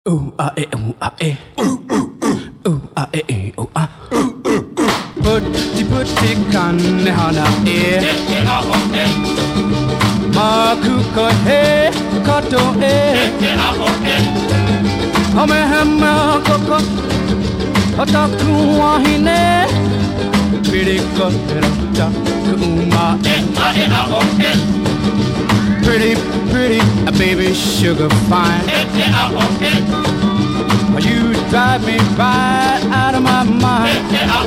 Ooh ah eh, ooh ah eh, ooh ah eh, ooh ah. Putti kanne hana eh, makuko he kato eh, hame hama koko hataku wahine, piriko rata kuma eh. Pretty, a baby sugar fine. You drive me right out of my mind.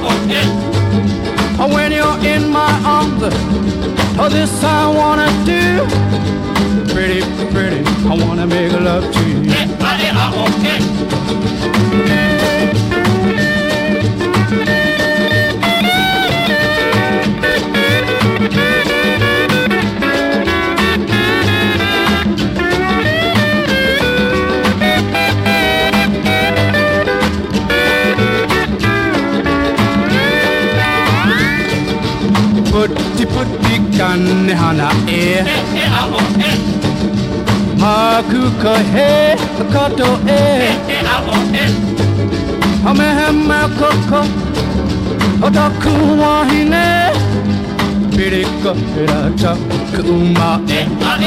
When you're in my arms, oh, this I wanna do. Pretty, I wanna make love to you. Putti kanne hana e, makuko he kato e, hame hama koko hataku wahine, piriko rata kuma e.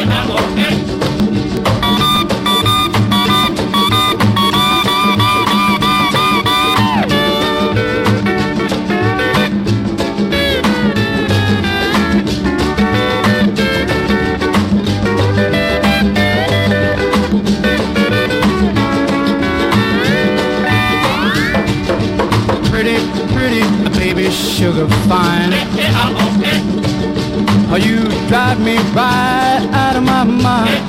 Pretty, a baby sugar fine. Oh, you drive me right out of my mind.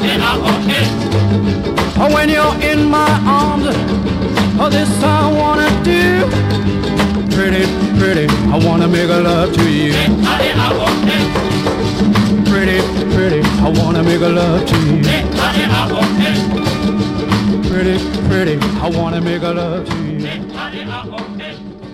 Oh, when you're in my arms, oh, this I wanna do. Pretty, I wanna make love to you. Pretty, I wanna make love to you. Pretty, I wanna make love to you.